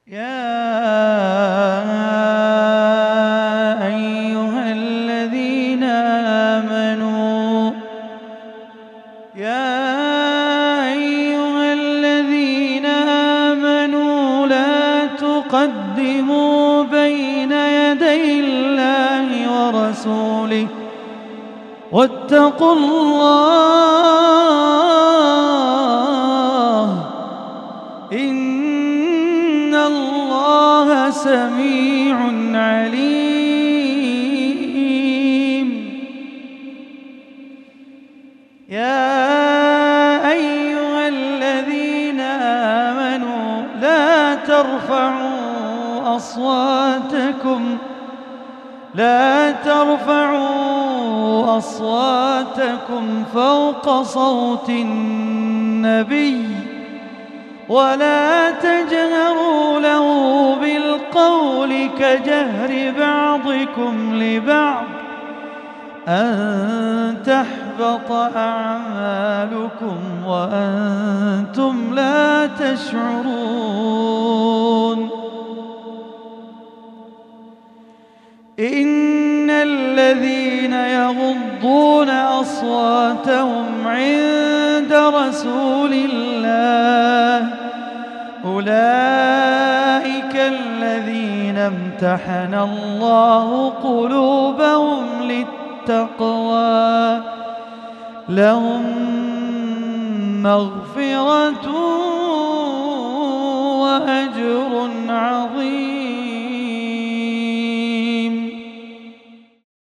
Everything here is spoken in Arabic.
يا أيها الذين آمنوا لا تقدموا بين يدي الله ورسوله واتقوا الله إن الله سميع عليم. يا أيها الذين آمنوا لا ترفعوا أصواتكم فوق صوت النبي ولا تجهروا له بالقول كجهر بعضكم لبعض أن تحبط أعمالكم وأنتم لا تشعرون. إن الذين يغضون أصواتهم عند رسول الله أولئك الذين امتحن الله قلوبهم للتقوى لهم مغفرة وأجر عظيم.